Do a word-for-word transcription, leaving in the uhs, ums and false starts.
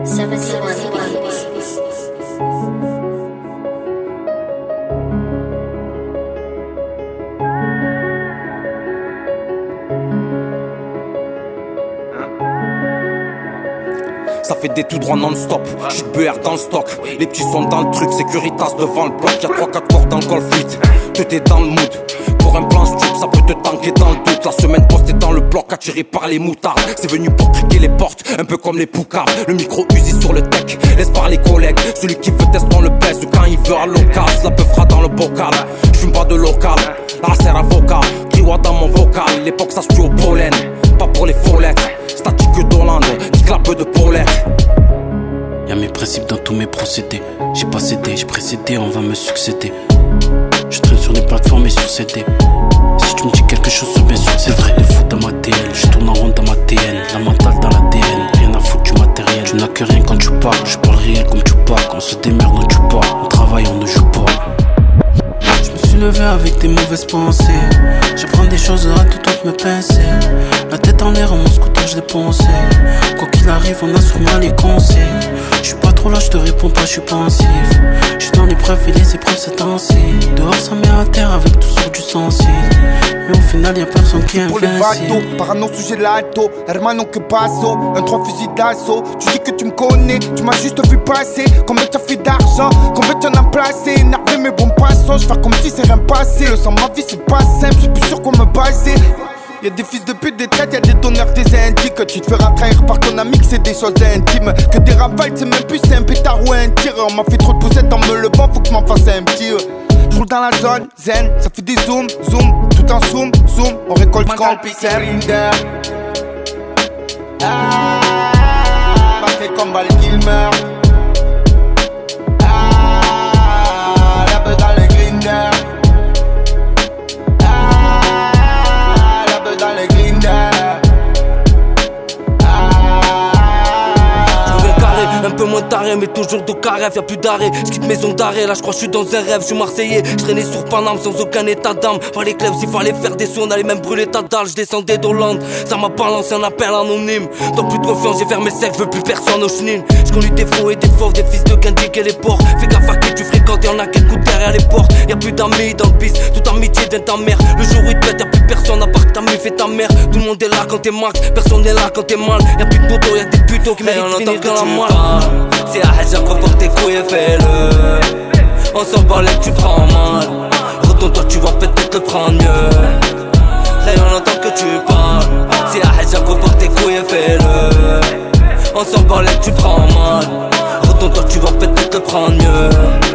seventy-one Beats. Ça fait des tout droits non-stop, j'suis de B R dans le stock. Les petits sont dans le truc, Securitas devant le bloc. Y'a trois quatre corps dans le Golf huit, tout est dans le mood. Pour un plan stup, ça peut te tanker dans le doute. La semaine postée dans le bloc, attiré par les moutards. C'est venu pour criquer les portes, un peu comme les poucaves. Le micro usé sur le tech, laisse par les collègues. Celui qui veut tester on le baisse, quand il veut à l'occasion. La peu fera dans le bocal, j'fume pas de local. La serre avocat, Kiwa dans mon vocal. L'époque ça se tue au pollen, pas pour les faux lettres. Statique d'Hollande, qui clappe de polette. Y'a mes principes dans tous mes procédés. J'ai pas cédé, j'ai précédé, on va me succéder. Je traîne sur des plateformes et sur C D. Si tu me dis quelque chose, c'est bien sûr c'est vrai. Le foot dans ma T L, je tourne en rond dans ma T N. La mentale dans l'A D N, rien à foutre du matériel. Tu n'as que rien quand tu parles, je parle réel comme tu parles. On se démerde, on tue pas, on travaille, on ne joue pas. Je me suis levé avec des mauvaises pensées. J'apprends des choses à tout autre me pincer. La tête en l'air, mon scooter je l'ai poncé. Quoi qu'il arrive, on a sûrement les conseils. J'suis pas trop là, j'te réponds pas, j'suis pensif. J'suis dans l'épreuve et les épreuves c'est ainsi. Dehors ça met à terre avec tout sur du sensible. Mais au final y'a personne qui est invincible. Pour les vatos, parano sujet l'alto. Hermano que passo, un trois fusils d'assaut. Tu dis que tu me connais, tu m'as juste vu passer. Combien t'as fait d'argent, combien t'en as placé. Énervé mais bon passant, j'fais comme si c'est rien passé. Sans ma vie c'est pas simple, j'suis plus sûr qu'on me basait. Y'a des fils de pute, des traites, y'a des donneurs, des indices. Que tu te feras trahir par ton ami, que c'est des choses intimes. Que des rafales, c'est même plus un pétard ou un tir. On m'a fait trop de poussettes en me levant, faut que je m'en fasse un petit. J'roule dans la zone, zen, ça fait des zooms, zoom. Tout en zoom, zoom, on récolte quand c'est Grinder. Ah, parfait comme Val Kilmer. Ah, la beuh dans le Grinder. Un peu moins taré mais toujours de carré, y'a plus d'arrêt. J'quitte maison d'arrêt, là j'crois j'suis dans un rêve. J'suis marseillais, j'traînais sur Paname sans aucun état d'âme. Fallait clèves, s'il fallait faire des sous, on allait même brûler ta dalle. J'descendais d'Hollande, ça m'a balancé un appel anonyme. Donc plus de confiance, j'ai fermé sec, j'veux plus personne au chenil. J'connu des faux et des fauves, des fils de Gandhi et les porcs. Fais gaffe à qui tu fréquentes, y'en a qui écoutent derrière les portes. Y'a plus d'amis dans le bis, toute amitié vient ta mère. Le jour où il te pète, y'a plus personne à part que ta meuf et ta mère. Tout le monde est là quand t'es max, personne n'est là quand t'es mal. Y'a plus de poteaux, y'a des putos qui méritent de finir dans la malle. C'est à Hadja qu'on porte tes couilles et fais-le. On s'en parlait que tu prends mal. Retourne-toi, tu vas peut-être le prendre mieux. Rien on entend que tu parles. C'est à Hadja qu'on porte tes couilles et fais-le. On s'en parlait que tu prends mal. Retourne-toi, tu vas peut-être le prendre mieux.